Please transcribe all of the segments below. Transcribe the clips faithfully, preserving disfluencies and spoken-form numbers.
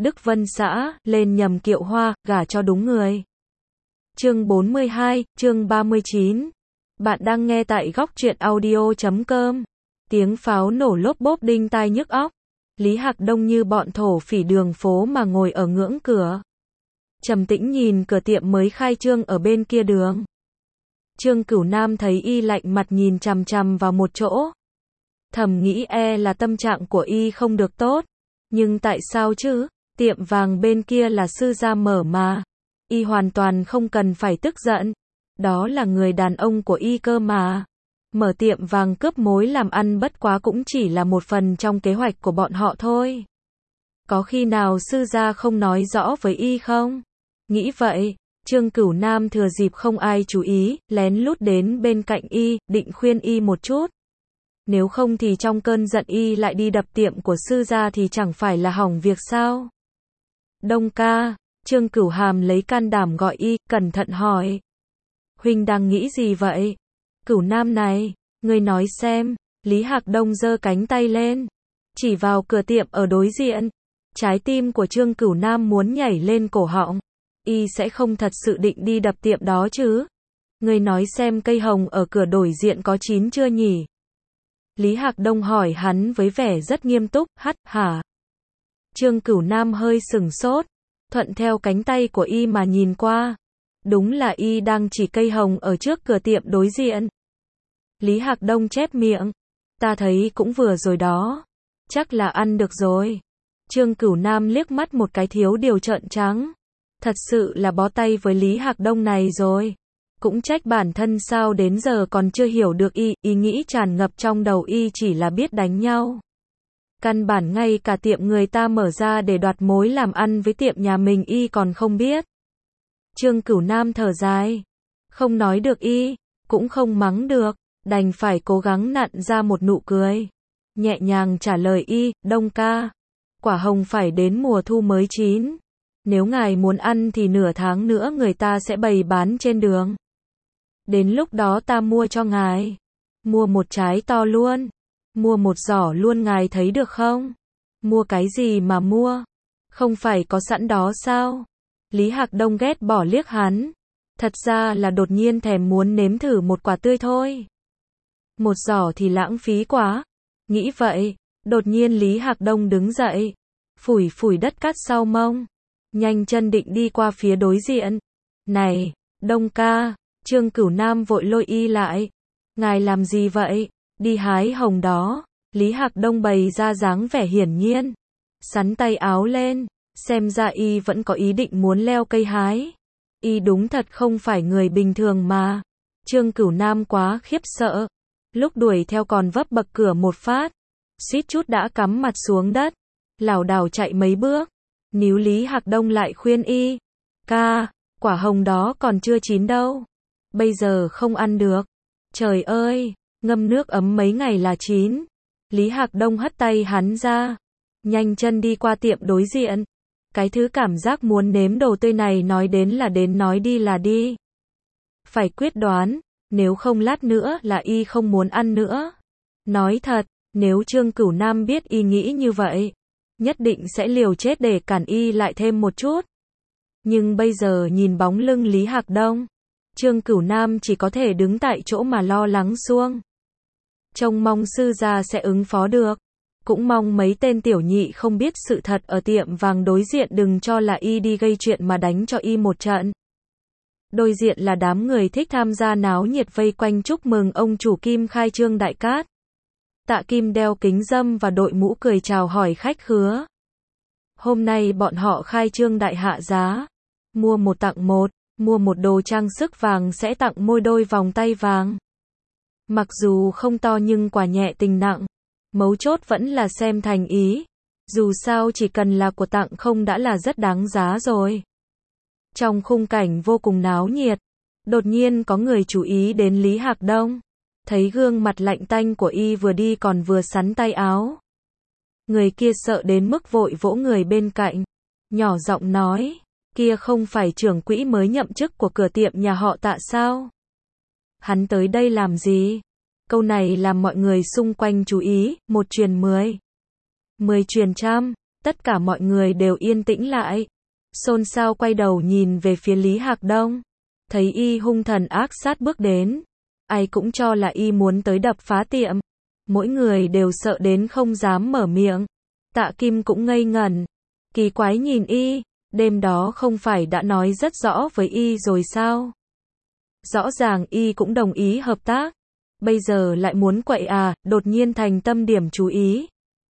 Đức Vân xã, lên nhầm kiệu hoa, gả cho đúng người. Chương bốn mươi hai, chương ba mươi chín. Bạn đang nghe tại góc truyện audio chấm com. Tiếng pháo nổ lốp bốp đinh tai nhức óc. Lý Hạc Đông như bọn thổ phỉ đường phố mà ngồi ở ngưỡng cửa. Trầm tĩnh nhìn cửa tiệm mới khai trương ở bên kia đường. Trương Cửu Nam thấy y lạnh mặt nhìn chằm chằm vào một chỗ. Thầm nghĩ e là tâm trạng của y không được tốt. Nhưng tại sao chứ? Tiệm vàng bên kia là sư gia mở mà. Y hoàn toàn không cần phải tức giận. Đó là người đàn ông của y cơ mà. Mở tiệm vàng cướp mối làm ăn bất quá cũng chỉ là một phần trong kế hoạch của bọn họ thôi. Có khi nào sư gia không nói rõ với y không? Nghĩ vậy, Trương Cửu Nam thừa dịp không ai chú ý, lén lút đến bên cạnh y, định khuyên y một chút. Nếu không thì trong cơn giận y lại đi đập tiệm của sư gia thì chẳng phải là hỏng việc sao? Đông ca, Trương Cửu Hàm lấy can đảm gọi y, cẩn thận hỏi. Huynh đang nghĩ gì vậy? Cửu Nam này, ngươi nói xem. Lý Hạc Đông giơ cánh tay lên, chỉ vào cửa tiệm ở đối diện. Trái tim của Trương Cửu Nam muốn nhảy lên cổ họng. Y sẽ không thật sự định đi đập tiệm đó chứ? Ngươi nói xem cây hồng ở cửa đối diện có chín chưa nhỉ? Lý Hạc Đông hỏi hắn với vẻ rất nghiêm túc, hắt, hả? Trương Cửu Nam hơi sửng sốt, thuận theo cánh tay của y mà nhìn qua. Đúng là y đang chỉ cây hồng ở trước cửa tiệm đối diện. Lý Hạc Đông chép miệng. Ta thấy cũng vừa rồi đó. Chắc là ăn được rồi. Trương Cửu Nam liếc mắt một cái thiếu điều trợn trắng. Thật sự là bó tay với Lý Hạc Đông này rồi. Cũng trách bản thân sao đến giờ còn chưa hiểu được y, ý nghĩ tràn ngập trong đầu y chỉ là biết đánh nhau. Căn bản ngay cả tiệm người ta mở ra để đoạt mối làm ăn với tiệm nhà mình y còn không biết. Trương Cửu Nam thở dài. Không nói được y, cũng không mắng được, đành phải cố gắng nặn ra một nụ cười. Nhẹ nhàng trả lời y, Đông ca. Quả hồng phải đến mùa thu mới chín. Nếu ngài muốn ăn thì nửa tháng nữa người ta sẽ bày bán trên đường. Đến lúc đó ta mua cho ngài. Mua một trái to luôn. Mua một giỏ luôn ngài thấy được không? Mua cái gì mà mua? Không phải có sẵn đó sao? Lý Hạc Đông ghét bỏ liếc hắn. Thật ra là đột nhiên thèm muốn nếm thử một quả tươi thôi. Một giỏ thì lãng phí quá. Nghĩ vậy, đột nhiên Lý Hạc Đông đứng dậy. Phủi phủi đất cát sau mông. Nhanh chân định đi qua phía đối diện. Này, Đông ca. Trương Cửu Nam vội lôi y lại. Ngài làm gì vậy? Đi hái hồng đó. Lý Hạc Đông bày ra dáng vẻ hiển nhiên. Sắn tay áo lên. Xem ra y vẫn có ý định muốn leo cây hái. Y đúng thật không phải người bình thường mà. Trương Cửu Nam quá khiếp sợ. Lúc đuổi theo còn vấp bậc cửa một phát. Suýt chút đã cắm mặt xuống đất. Lảo đảo chạy mấy bước. Níu Lý Hạc Đông lại khuyên y. Ca, quả hồng đó còn chưa chín đâu. Bây giờ không ăn được. Trời ơi, ngâm nước ấm mấy ngày là chín. Lý Hạc Đông hất tay hắn ra. Nhanh chân đi qua tiệm đối diện. Cái thứ cảm giác muốn nếm đồ tươi này nói đến là đến nói đi là đi. Phải quyết đoán, nếu không lát nữa là y không muốn ăn nữa. Nói thật, nếu Trương Cửu Nam biết y nghĩ như vậy, nhất định sẽ liều chết để cản y lại thêm một chút. Nhưng bây giờ nhìn bóng lưng Lý Hạc Đông, Trương Cửu Nam chỉ có thể đứng tại chỗ mà lo lắng xuông. Trông mong sư gia sẽ ứng phó được. Cũng mong mấy tên tiểu nhị không biết sự thật ở tiệm vàng đối diện đừng cho là y đi gây chuyện mà đánh cho y một trận. Đối diện là đám người thích tham gia náo nhiệt vây quanh chúc mừng ông chủ Kim khai trương đại cát. Tạ Kim đeo kính râm và đội mũ cười chào hỏi khách khứa. Hôm nay bọn họ khai trương đại hạ giá. Mua một tặng một, mua một đồ trang sức vàng sẽ tặng môi đôi vòng tay vàng. Mặc dù không to nhưng quà nhẹ tình nặng. Mấu chốt vẫn là xem thành ý. Dù sao chỉ cần là của tặng không đã là rất đáng giá rồi. Trong khung cảnh vô cùng náo nhiệt, đột nhiên có người chú ý đến Lý Hạc Đông. Thấy gương mặt lạnh tanh của y vừa đi còn vừa sắn tay áo. Người kia sợ đến mức vội vỗ người bên cạnh. Nhỏ giọng nói, kia không phải trưởng quỹ mới nhậm chức của cửa tiệm nhà họ Tạ sao? Hắn tới đây làm gì? Câu này làm mọi người xung quanh chú ý, một truyền mười. Mười truyền trăm. Tất cả mọi người đều yên tĩnh lại. Xôn xao quay đầu nhìn về phía Lý Hạc Đông. Thấy y hung thần ác sát bước đến. Ai cũng cho là y muốn tới đập phá tiệm. Mỗi người đều sợ đến không dám mở miệng. Tạ Kim cũng ngây ngẩn. Kỳ quái nhìn y, đêm đó không phải đã nói rất rõ với y rồi sao? Rõ ràng y cũng đồng ý hợp tác. Bây giờ lại muốn quậy à, đột nhiên thành tâm điểm chú ý.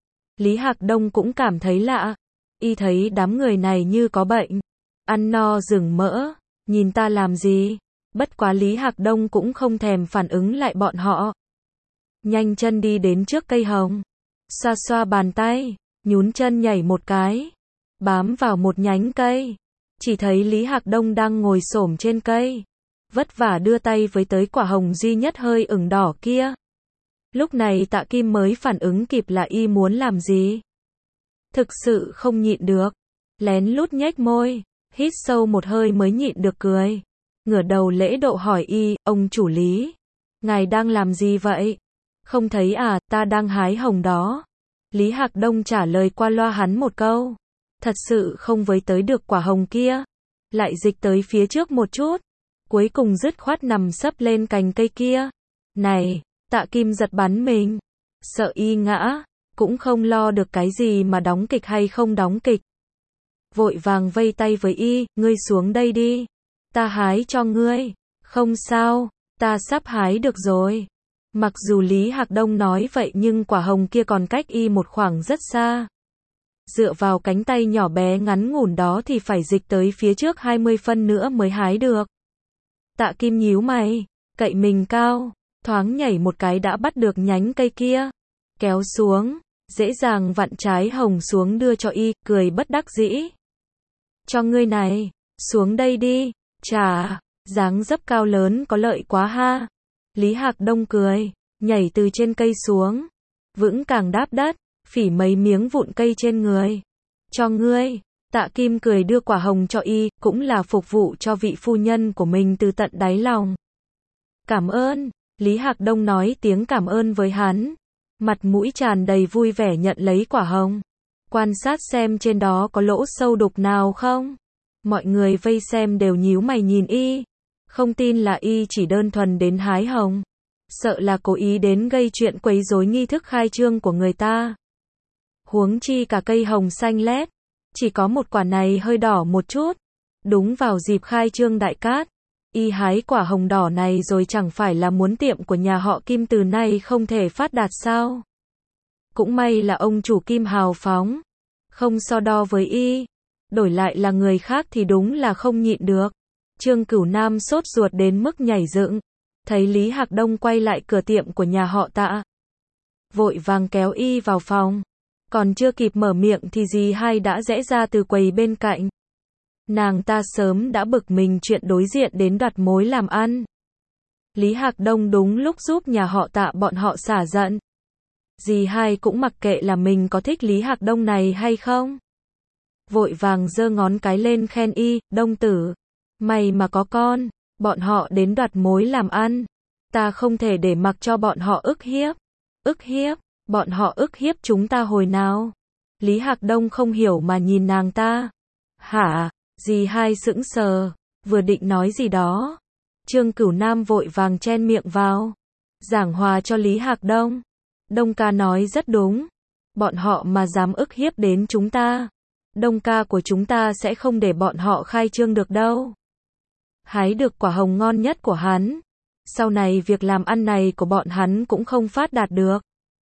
Lý Hạc Đông cũng cảm thấy lạ. Y thấy đám người này như có bệnh. Ăn no rừng mỡ. Nhìn ta làm gì? Bất quá Lý Hạc Đông cũng không thèm phản ứng lại bọn họ. Nhanh chân đi đến trước cây hồng. Xoa xoa bàn tay. Nhún chân nhảy một cái. Bám vào một nhánh cây. Chỉ thấy Lý Hạc Đông đang ngồi xổm trên cây. Vất vả đưa tay với tới quả hồng duy nhất hơi ửng đỏ kia. Lúc này Tạ Kim mới phản ứng kịp là y muốn làm gì. Thực sự không nhịn được. Lén lút nhếch môi. Hít sâu một hơi mới nhịn được cười. Ngửa đầu lễ độ hỏi y, ông chủ Lý. Ngài đang làm gì vậy? Không thấy à, ta đang hái hồng đó. Lý Hạc Đông trả lời qua loa hắn một câu. Thật sự không với tới được quả hồng kia. Lại dịch tới phía trước một chút. Cuối cùng dứt khoát nằm sấp lên cành cây kia. Này, Tạ Kim giật bắn mình. Sợ y ngã. Cũng không lo được cái gì mà đóng kịch hay không đóng kịch. Vội vàng vây tay với y, ngươi xuống đây đi. Ta hái cho ngươi. Không sao, ta sắp hái được rồi. Mặc dù Lý Hạc Đông nói vậy nhưng quả hồng kia còn cách y một khoảng rất xa. Dựa vào cánh tay nhỏ bé ngắn ngủn đó thì phải dịch tới phía trước hai mươi phân nữa mới hái được. Tạ Kim nhíu mày, cậy mình cao, thoáng nhảy một cái đã bắt được nhánh cây kia. Kéo xuống, dễ dàng vặn trái hồng xuống đưa cho y, cười bất đắc dĩ. Cho ngươi này, xuống đây đi, chà, dáng dấp cao lớn có lợi quá ha. Lý Hạc Đông cười, nhảy từ trên cây xuống, vững càng đáp đất, phỉ mấy miếng vụn cây trên người. Cho ngươi, Tạ Kim cười đưa quả hồng cho y, cũng là phục vụ cho vị phu nhân của mình từ tận đáy lòng. Cảm ơn, Lý Hạc Đông nói tiếng cảm ơn với hắn. Mặt mũi tràn đầy vui vẻ nhận lấy quả hồng. Quan sát xem trên đó có lỗ sâu đục nào không. Mọi người vây xem đều nhíu mày nhìn y. Không tin là y chỉ đơn thuần đến hái hồng. Sợ là cố ý đến gây chuyện quấy rối nghi thức khai trương của người ta. Huống chi cả cây hồng xanh lét. Chỉ có một quả này hơi đỏ một chút. Đúng vào dịp khai trương Đại Cát. Y hái quả hồng đỏ này rồi chẳng phải là muốn tiệm của nhà họ Kim từ nay không thể phát đạt sao. Cũng may là ông chủ Kim hào phóng. Không so đo với y. Đổi lại là người khác thì đúng là không nhịn được. Trương Cửu Nam sốt ruột đến mức nhảy dựng. Thấy Lý Hạc Đông quay lại cửa tiệm của nhà họ Tạ. Vội vàng kéo y vào phòng. Còn chưa kịp mở miệng thì dì hai đã rẽ ra từ quầy bên cạnh. Nàng ta sớm đã bực mình chuyện đối diện đến đoạt mối làm ăn. Lý Hạc Đông đúng lúc giúp nhà họ Tạ bọn họ xả giận. Dì hai cũng mặc kệ là mình có thích Lý Hạc Đông này hay không. Vội vàng giơ ngón cái lên khen y, Đông tử. Mày mà có con, bọn họ đến đoạt mối làm ăn. Ta không thể để mặc cho bọn họ ức hiếp. Ức hiếp, bọn họ ức hiếp chúng ta hồi nào. Lý Hạc Đông không hiểu mà nhìn nàng ta. Hả, dì hai sững sờ, vừa định nói gì đó. Trương Cửu Nam vội vàng chen miệng vào. Giảng hòa cho Lý Hạc Đông. Đông ca nói rất đúng. Bọn họ mà dám ức hiếp đến chúng ta. Đông ca của chúng ta sẽ không để bọn họ khai trương được đâu. Hái được quả hồng ngon nhất của hắn. Sau này việc làm ăn này của bọn hắn cũng không phát đạt được.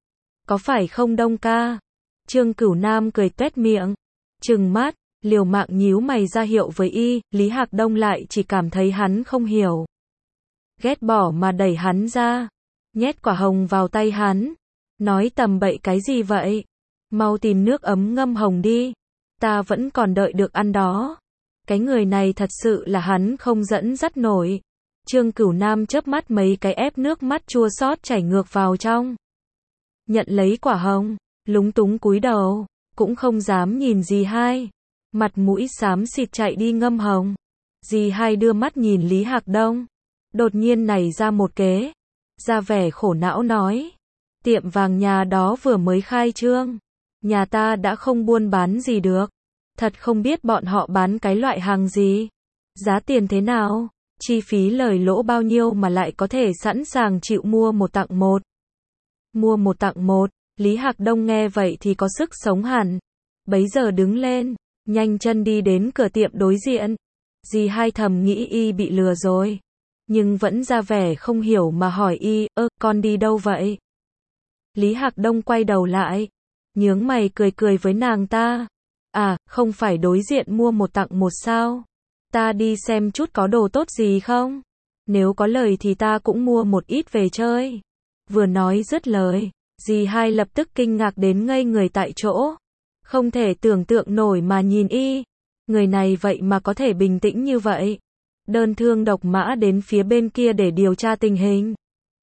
Có phải không Đông ca? Trương Cửu Nam cười tuét miệng. Trừng mắt, liều mạng nhíu mày ra hiệu với y, Lý Hạc Đông lại chỉ cảm thấy hắn không hiểu. Ghét bỏ mà đẩy hắn ra. Nhét quả hồng vào tay hắn. Nói tầm bậy cái gì vậy? Mau tìm nước ấm ngâm hồng đi. Ta vẫn còn đợi được ăn đó. Cái người này thật sự là hắn không dẫn dắt nổi. Trương Cửu Nam chớp mắt mấy cái ép nước mắt chua xót chảy ngược vào trong. Nhận lấy quả hồng, lúng túng cúi đầu, cũng không dám nhìn dì hai. Mặt mũi xám xịt chạy đi ngâm hồng. Dì hai đưa mắt nhìn Lý Hạc Đông. Đột nhiên nảy ra một kế. Ra vẻ khổ não nói. Tiệm vàng nhà đó vừa mới khai trương. Nhà ta đã không buôn bán gì được. Thật không biết bọn họ bán cái loại hàng gì. Giá tiền thế nào? Chi phí lời lỗ bao nhiêu mà lại có thể sẵn sàng chịu mua một tặng một. Mua một tặng một, Lý Hạc Đông nghe vậy thì có sức sống hẳn. Bấy giờ đứng lên, nhanh chân đi đến cửa tiệm đối diện. Dì hai thầm nghĩ y bị lừa rồi. Nhưng vẫn ra vẻ không hiểu mà hỏi y, ơ, con đi đâu vậy? Lý Hạc Đông quay đầu lại, nhướng mày cười cười với nàng ta. À, không phải đối diện mua một tặng một sao? Ta đi xem chút có đồ tốt gì không? Nếu có lời thì ta cũng mua một ít về chơi. Vừa nói dứt lời, dì hai lập tức kinh ngạc đến ngây người tại chỗ. Không thể tưởng tượng nổi mà nhìn y. Người này vậy mà có thể bình tĩnh như vậy. Đơn thương độc mã đến phía bên kia để điều tra tình hình.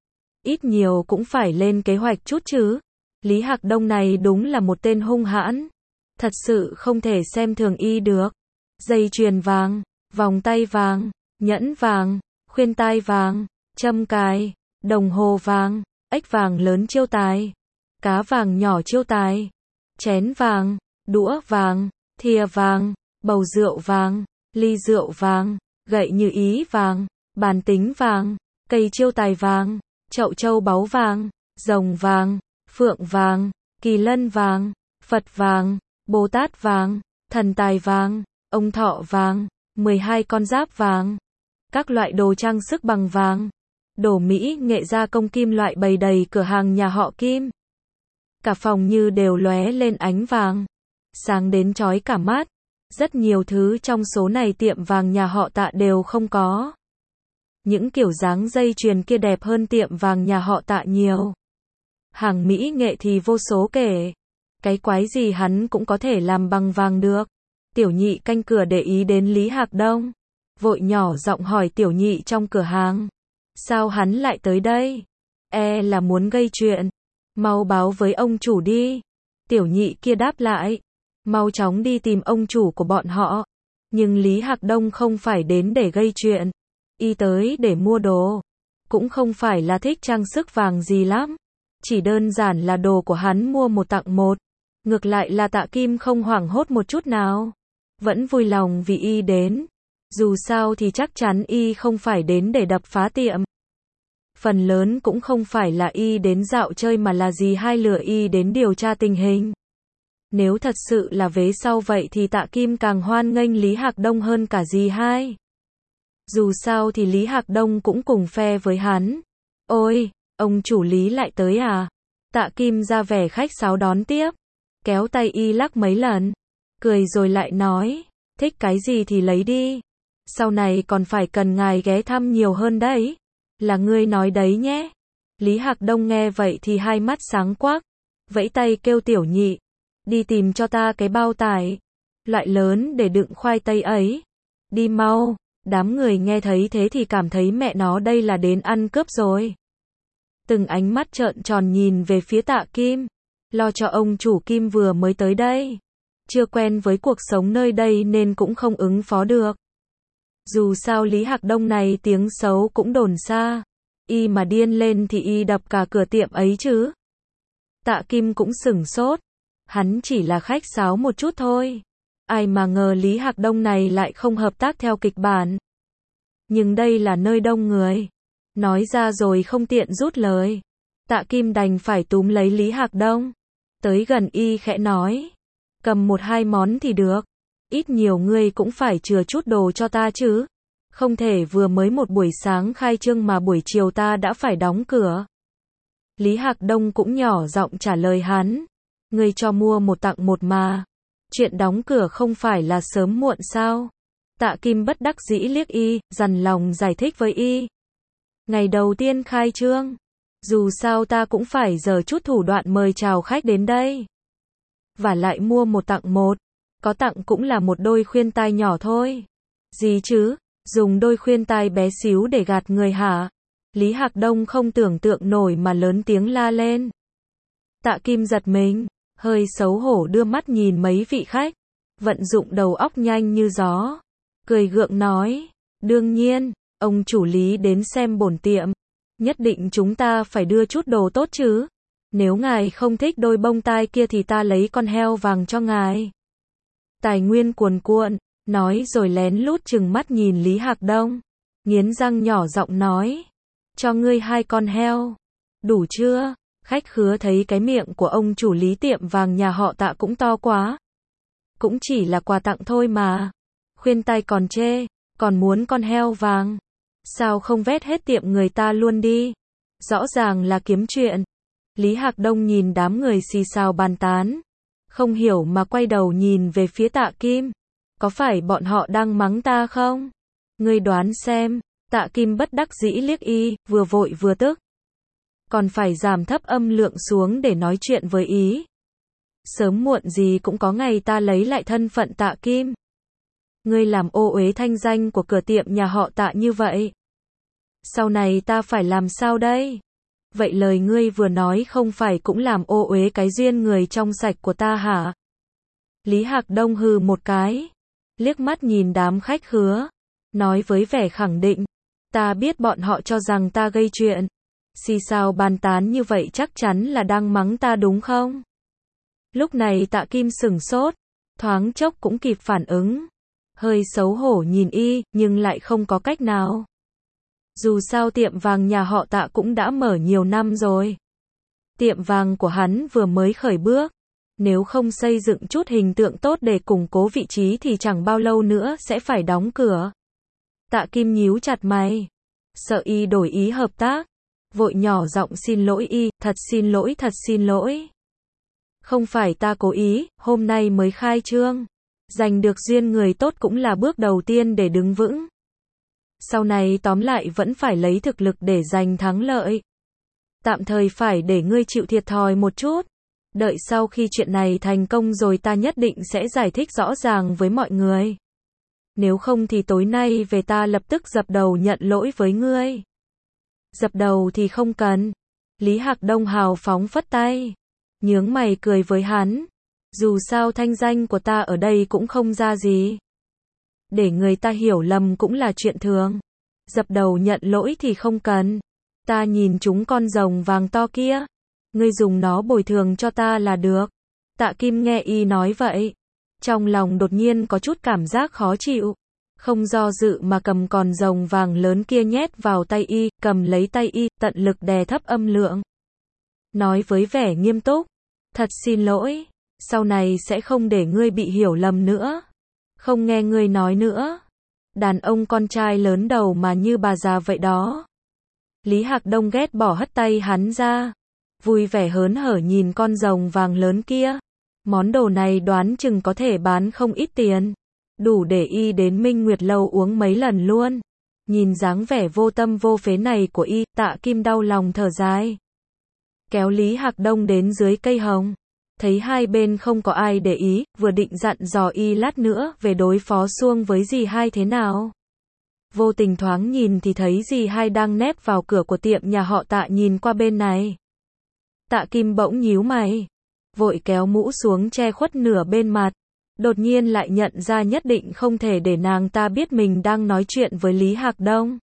Ít nhiều cũng phải lên kế hoạch chút chứ. Lý Hạc Đông này đúng là một tên hung hãn. Thật sự không thể xem thường y được. Dây chuyền vàng, vòng tay vàng, nhẫn vàng, khuyên tai vàng, châm cài, đồng hồ vàng, ếch vàng lớn chiêu tài, cá vàng nhỏ chiêu tài, chén vàng, đũa vàng, thìa vàng, bầu rượu vàng, ly rượu vàng, gậy như ý vàng, bàn tính vàng, cây chiêu tài vàng, chậu châu báu vàng, rồng vàng, phượng vàng, kỳ lân vàng, Phật vàng, Bồ Tát vàng, thần tài vàng, ông thọ vàng, mười hai con giáp vàng, các loại đồ trang sức bằng vàng, đồ mỹ nghệ gia công kim loại bày đầy cửa hàng nhà họ Kim. Cả phòng như đều lóe lên ánh vàng, sáng đến chói cả mắt. Rất nhiều thứ trong số này tiệm vàng nhà họ Tạ đều không có. Những kiểu dáng dây chuyền kia đẹp hơn tiệm vàng nhà họ Tạ nhiều. Hàng mỹ nghệ thì vô số kể. Cái quái gì hắn cũng có thể làm bằng vàng được. Tiểu nhị canh cửa để ý đến Lý Hạc Đông. Vội nhỏ giọng hỏi tiểu nhị trong cửa hàng. Sao hắn lại tới đây? E là muốn gây chuyện. Mau báo với ông chủ đi. Tiểu nhị kia đáp lại. Mau chóng đi tìm ông chủ của bọn họ. Nhưng Lý Hạc Đông không phải đến để gây chuyện. Y tới để mua đồ. Cũng không phải là thích trang sức vàng gì lắm. Chỉ đơn giản là đồ của hắn mua một tặng một. Ngược lại là Tạ Kim không hoảng hốt một chút nào. Vẫn vui lòng vì y đến. Dù sao thì chắc chắn y không phải đến để đập phá tiệm. Phần lớn cũng không phải là y đến dạo chơi mà là dì hai lừa y đến điều tra tình hình. Nếu thật sự là vế sau vậy thì Tạ Kim càng hoan nghênh Lý Hạc Đông hơn cả dì hai. Dù sao thì Lý Hạc Đông cũng cùng phe với hắn. Ôi, ông chủ Lý lại tới à? Tạ Kim ra vẻ khách sáo đón tiếp. Kéo tay y lắc mấy lần. Cười rồi lại nói. Thích cái gì thì lấy đi. Sau này còn phải cần ngài ghé thăm nhiều hơn đấy. Là ngươi nói đấy nhé. Lý Hạc Đông nghe vậy thì hai mắt sáng quắc. Vẫy tay kêu tiểu nhị. Đi tìm cho ta cái bao tải. Loại lớn để đựng khoai tây ấy. Đi mau. Đám người nghe thấy thế thì cảm thấy mẹ nó đây là đến ăn cướp rồi. Từng ánh mắt trợn tròn nhìn về phía Tạ Kim. Lo cho ông chủ Kim vừa mới tới đây. Chưa quen với cuộc sống nơi đây nên cũng không ứng phó được. Dù sao Lý Hạc Đông này tiếng xấu cũng đồn xa. Y mà điên lên thì y đập cả cửa tiệm ấy chứ. Tạ Kim cũng sửng sốt. Hắn chỉ là khách sáo một chút thôi. Ai mà ngờ Lý Hạc Đông này lại không hợp tác theo kịch bản. Nhưng đây là nơi đông người. Nói ra rồi không tiện rút lời. Tạ Kim đành phải túm lấy Lý Hạc Đông. Tới gần y khẽ nói. Cầm một hai món thì được. Ít nhiều ngươi cũng phải chừa chút đồ cho ta chứ. Không thể vừa mới một buổi sáng khai trương mà buổi chiều ta đã phải đóng cửa. Lý Hạc Đông cũng nhỏ giọng trả lời hắn. Ngươi cho mua một tặng một mà. Chuyện đóng cửa không phải là sớm muộn sao? Tạ Kim bất đắc dĩ liếc y, dằn lòng giải thích với y. Ngày đầu tiên khai trương. Dù sao ta cũng phải giở chút thủ đoạn mời chào khách đến đây. Và lại mua một tặng một. Có tặng cũng là một đôi khuyên tai nhỏ thôi. Gì chứ? Dùng đôi khuyên tai bé xíu để gạt người hả? Lý Hạc Đông không tưởng tượng nổi mà lớn tiếng la lên. Tạ Kim giật mình, hơi xấu hổ đưa mắt nhìn mấy vị khách. Vận dụng đầu óc nhanh như gió. Cười gượng nói. Đương nhiên, ông chủ Lý đến xem bổn tiệm. Nhất định chúng ta phải đưa chút đồ tốt chứ. Nếu ngài không thích đôi bông tai kia thì ta lấy con heo vàng cho ngài. Tài Nguyên cuồn cuộn, nói rồi lén lút chừng mắt nhìn Lý Hạc Đông. Nghiến răng nhỏ giọng nói. Cho ngươi hai con heo. Đủ chưa? Khách khứa thấy cái miệng của ông chủ Lý tiệm vàng nhà họ Tạ cũng to quá. Cũng chỉ là quà tặng thôi mà. Khuyên tai còn chê, còn muốn con heo vàng. Sao không vét hết tiệm người ta luôn đi? Rõ ràng là kiếm chuyện. Lý Hạc Đông nhìn đám người xì xào bàn tán. Không hiểu mà quay đầu nhìn về phía Tạ Kim. Có phải bọn họ đang mắng ta không? Ngươi đoán xem. Tạ Kim bất đắc dĩ liếc y, vừa vội vừa tức. Còn phải giảm thấp âm lượng xuống để nói chuyện với ý. Sớm muộn gì cũng có ngày ta lấy lại thân phận Tạ Kim. Ngươi làm ô uế thanh danh của cửa tiệm nhà họ Tạ như vậy. Sau này ta phải làm sao đây? Vậy lời ngươi vừa nói không phải cũng làm ô uế cái duyên người trong sạch của ta hả? Lý Hạc Đông hừ một cái, liếc mắt nhìn đám khách khứa, nói với vẻ khẳng định, ta biết bọn họ cho rằng ta gây chuyện. Xì xào bàn tán như vậy chắc chắn là đang mắng ta đúng không? Lúc này Tạ Kim sửng sốt, thoáng chốc cũng kịp phản ứng. Hơi xấu hổ nhìn y, nhưng lại không có cách nào. Dù sao tiệm vàng nhà họ Tạ cũng đã mở nhiều năm rồi. Tiệm vàng của hắn vừa mới khởi bước. Nếu không xây dựng chút hình tượng tốt để củng cố vị trí thì chẳng bao lâu nữa sẽ phải đóng cửa. Tạ Kim nhíu chặt mày. Sợ y đổi ý hợp tác. Vội nhỏ giọng xin lỗi y, thật xin lỗi thật xin lỗi. Không phải ta cố ý, hôm nay mới khai trương. Giành được duyên người tốt cũng là bước đầu tiên để đứng vững. Sau này tóm lại vẫn phải lấy thực lực để giành thắng lợi. Tạm thời phải để ngươi chịu thiệt thòi một chút. Đợi sau khi chuyện này thành công rồi ta nhất định sẽ giải thích rõ ràng với mọi người. Nếu không thì tối nay về ta lập tức dập đầu nhận lỗi với ngươi. Dập đầu thì không cần. Lý Hạc Đông hào phóng phất tay. Nhướng mày cười với hắn. Dù sao thanh danh của ta ở đây cũng không ra gì. Để người ta hiểu lầm cũng là chuyện thường. Dập đầu nhận lỗi thì không cần. Ta nhìn chúng con rồng vàng to kia. Ngươi dùng nó bồi thường cho ta là được. Tạ Kim nghe y nói vậy. Trong lòng đột nhiên có chút cảm giác khó chịu. Không do dự mà cầm con rồng vàng lớn kia nhét vào tay y, cầm lấy tay y, tận lực đè thấp âm lượng. Nói với vẻ nghiêm túc. Thật xin lỗi. Sau này sẽ không để ngươi bị hiểu lầm nữa. Không nghe ngươi nói nữa. Đàn ông con trai lớn đầu mà như bà già vậy đó. Lý Hạc Đông ghét bỏ hất tay hắn ra. Vui vẻ hớn hở nhìn con rồng vàng lớn kia. Món đồ này đoán chừng có thể bán không ít tiền. Đủ để y đến Minh Nguyệt Lâu uống mấy lần luôn. Nhìn dáng vẻ vô tâm vô phế này của y, Tạ Kim đau lòng thở dài. Kéo Lý Hạc Đông đến dưới cây hồng. Thấy hai bên không có ai để ý, vừa định dặn dò y lát nữa về đối phó xuông với dì hai thế nào. Vô tình thoáng nhìn thì thấy dì hai đang nép vào cửa của tiệm nhà họ Tạ nhìn qua bên này. Tạ Kim bỗng nhíu mày. Vội kéo mũ xuống che khuất nửa bên mặt. Đột nhiên lại nhận ra nhất định không thể để nàng ta biết mình đang nói chuyện với Lý Hạc Đông.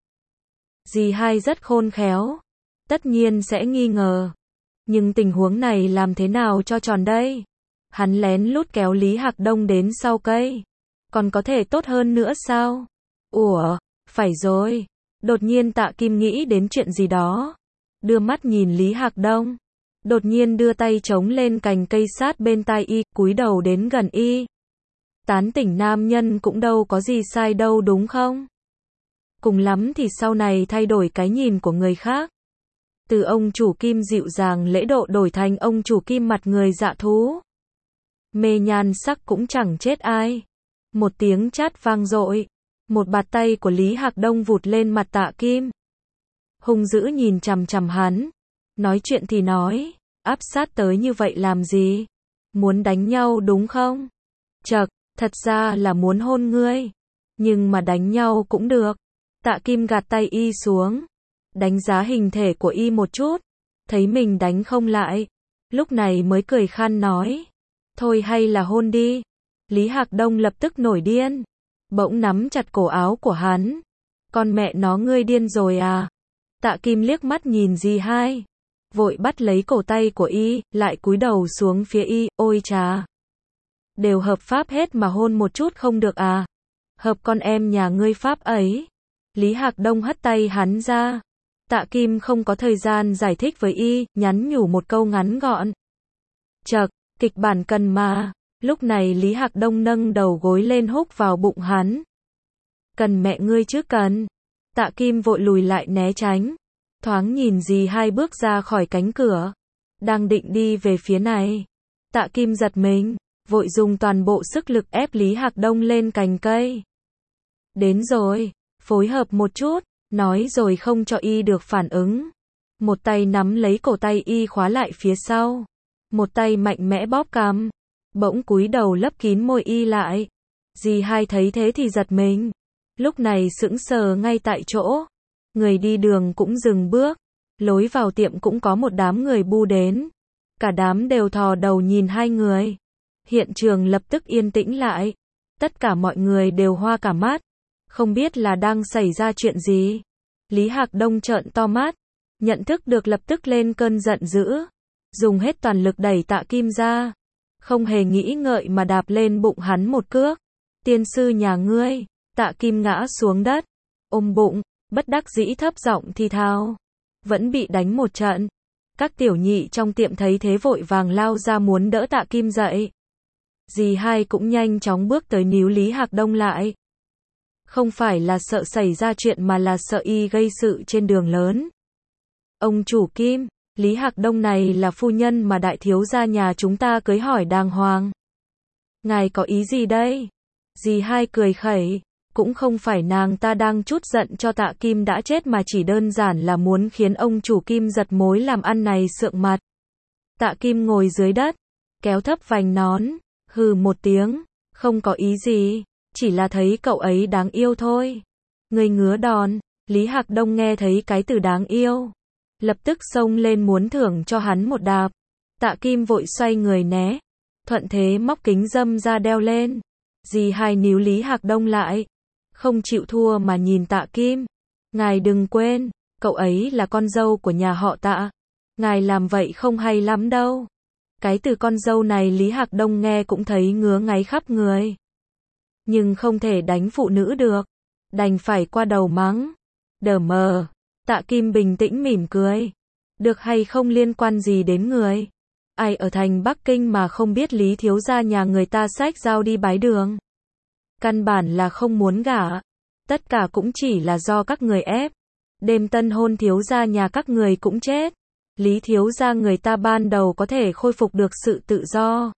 Dì hai rất khôn khéo. Tất nhiên sẽ nghi ngờ. Nhưng tình huống này làm thế nào cho tròn đây? Hắn lén lút kéo Lý Hạc Đông đến sau cây. Còn có thể tốt hơn nữa sao? Ủa, phải rồi. Đột nhiên Tạ Kim nghĩ đến chuyện gì đó. Đưa mắt nhìn Lý Hạc Đông. Đột nhiên đưa tay chống lên cành cây sát bên tai y, cúi đầu đến gần y. Tán tỉnh nam nhân cũng đâu có gì sai đâu đúng không? Cùng lắm thì sau này thay đổi cái nhìn của người khác. Từ ông chủ Kim dịu dàng lễ độ đổi thành ông chủ Kim mặt người dạ thú. Mê nhan sắc cũng chẳng chết ai. Một tiếng chát vang dội. Một bạt tay của Lý Hạc Đông vụt lên mặt Tạ Kim. Hung dữ nhìn chằm chằm hắn. Nói chuyện thì nói. Áp sát tới như vậy làm gì? Muốn đánh nhau đúng không? Chậc, thật ra là muốn hôn ngươi. Nhưng mà đánh nhau cũng được. Tạ Kim gạt tay y xuống. Đánh giá hình thể của y một chút. Thấy mình đánh không lại. Lúc này mới cười khan nói. Thôi hay là hôn đi. Lý Hạc Đông lập tức nổi điên. Bỗng nắm chặt cổ áo của hắn. Con mẹ nó ngươi điên rồi à? Tạ Kim liếc mắt nhìn dì hai. vội bắt lấy cổ tay của y, lại cúi đầu xuống phía y, ôi chà. Đều hợp pháp hết mà hôn một chút không được à? Hợp con em nhà ngươi pháp ấy. Lý Hạc Đông hất tay hắn ra. Tạ Kim không có thời gian giải thích với y, nhắn nhủ một câu ngắn gọn. Chậc, kịch bản cần mà. Lúc này Lý Hạc Đông nâng đầu gối lên húc vào bụng hắn. Cần mẹ ngươi chứ cần. Tạ Kim vội lùi lại né tránh. Thoáng nhìn dì hai bước ra khỏi cánh cửa. Đang định đi về phía này. Tạ Kim giật mình, vội dùng toàn bộ sức lực ép Lý Hạc Đông lên cành cây. Đến rồi, phối hợp một chút, nói rồi không cho y được phản ứng. Một tay nắm lấy cổ tay y khóa lại phía sau. Một tay mạnh mẽ bóp cằm. Bỗng cúi đầu lấp kín môi y lại. Dì hai thấy thế thì giật mình. Lúc này sững sờ ngay tại chỗ. Người đi đường cũng dừng bước. Lối vào tiệm cũng có một đám người bu đến. Cả đám đều thò đầu nhìn hai người. Hiện trường lập tức yên tĩnh lại. Tất cả mọi người đều hoa cả mắt. Không biết là đang xảy ra chuyện gì. Lý Hạc Đông trợn to mắt. Nhận thức được lập tức lên cơn giận dữ. Dùng hết toàn lực đẩy Tạ Kim ra. Không hề nghĩ ngợi mà đạp lên bụng hắn một cước. Tiên sư nhà ngươi. Tạ Kim ngã xuống đất. Ôm bụng. Bất đắc dĩ thấp giọng thì thào. Vẫn bị đánh một trận. Các tiểu nhị trong tiệm thấy thế vội vàng lao ra muốn đỡ Tạ Kim dậy. Dì hai cũng nhanh chóng bước tới níu Lý Hạc Đông lại. Không phải là sợ xảy ra chuyện mà là sợ y gây sự trên đường lớn. Ông chủ Kim, Lý Hạc Đông này là phu nhân mà đại thiếu gia nhà chúng ta cưới hỏi đàng hoàng. Ngài có ý gì đây? Dì hai cười khẩy. Cũng không phải nàng ta đang trút giận cho Tạ Kim đã chết mà chỉ đơn giản là muốn khiến ông chủ Kim giật mối làm ăn này sượng mặt. Tạ Kim ngồi dưới đất, kéo thấp vành nón, hừ một tiếng, không có ý gì, chỉ là thấy cậu ấy đáng yêu thôi. Người ngứa đòn, Lý Hạc Đông nghe thấy cái từ đáng yêu, lập tức xông lên muốn thưởng cho hắn một đạp. Tạ Kim vội xoay người né, thuận thế móc kính râm ra đeo lên. Dì hai níu Lý Hạc Đông lại. Không chịu thua mà nhìn Tạ Kim. Ngài đừng quên, cậu ấy là con dâu của nhà họ Tạ. Ngài làm vậy không hay lắm đâu. Cái từ con dâu này Lý Hạc Đông nghe cũng thấy ngứa ngáy khắp người. Nhưng không thể đánh phụ nữ được. Đành phải qua đầu mắng. Đờ mờ. Tạ Kim bình tĩnh mỉm cười. Được hay không liên quan gì đến người. Ai ở thành Bắc Kinh mà không biết Lý thiếu gia nhà người ta xách dao đi bái đường. Căn bản là không muốn gả. Tất cả cũng chỉ là do các người ép. Đêm tân hôn thiếu gia nhà các người cũng chết. Lý thiếu gia người ta ban đầu có thể khôi phục được sự tự do.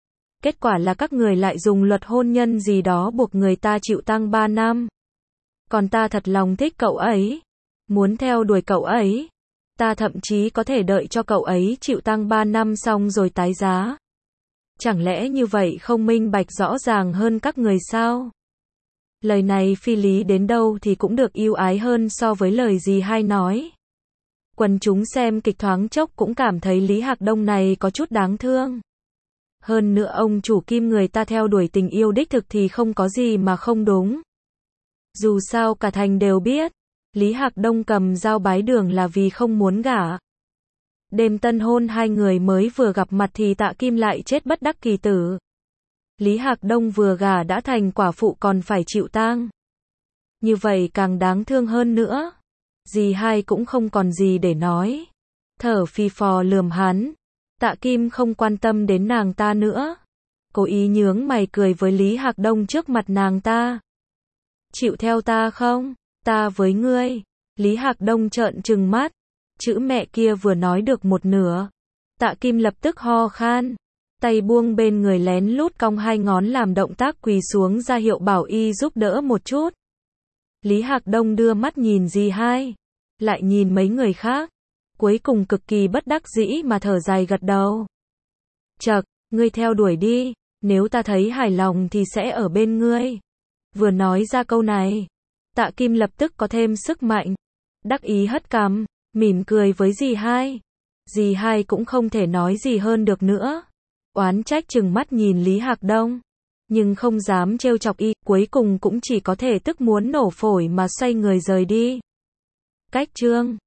Kết quả là các người lại dùng luật hôn nhân gì đó buộc người ta chịu tang ba năm. Còn ta thật lòng thích cậu ấy. Muốn theo đuổi cậu ấy. Ta thậm chí có thể đợi cho cậu ấy chịu tang ba năm xong rồi tái giá. Chẳng lẽ như vậy không minh bạch rõ ràng hơn các người sao? Lời này phi lý đến đâu thì cũng được ưu ái hơn so với lời dì hai nói. Quần chúng xem kịch thoáng chốc cũng cảm thấy Lý Hạc Đông này có chút đáng thương. Hơn nữa ông chủ Kim người ta theo đuổi tình yêu đích thực thì không có gì mà không đúng. Dù sao cả thành đều biết, Lý Hạc Đông cầm dao bái đường là vì không muốn gả. Đêm tân hôn hai người mới vừa gặp mặt thì Tạ Kim lại chết bất đắc kỳ tử. Lý Hạc Đông vừa gả đã thành quả phụ còn phải chịu tang. Như vậy càng đáng thương hơn nữa. Dì hai cũng không còn gì để nói. Thở phì phò lườm hắn. Tạ Kim không quan tâm đến nàng ta nữa. Cố ý nhướng mày cười với Lý Hạc Đông trước mặt nàng ta. Chịu theo ta không? Ta với ngươi. Lý Hạc Đông trợn trừng mắt. Chữ mẹ kia vừa nói được một nửa. Tạ Kim lập tức ho khan. Tay buông bên người lén lút cong hai ngón làm động tác quỳ xuống ra hiệu bảo y giúp đỡ một chút. Lý Hạc Đông đưa mắt nhìn dì hai. Lại nhìn mấy người khác. Cuối cùng cực kỳ bất đắc dĩ mà thở dài gật đầu. Chậc, ngươi theo đuổi đi. Nếu ta thấy hài lòng thì sẽ ở bên ngươi. Vừa nói ra câu này. Tạ Kim lập tức có thêm sức mạnh. Đắc ý hất cằm. Mỉm cười với dì hai. Dì hai cũng không thể nói gì hơn được nữa. Oán trách chừng mắt nhìn Lý Hạc Đông. Nhưng không dám trêu chọc y. Cuối cùng cũng chỉ có thể tức muốn nổ phổi mà xoay người rời đi. Cách chương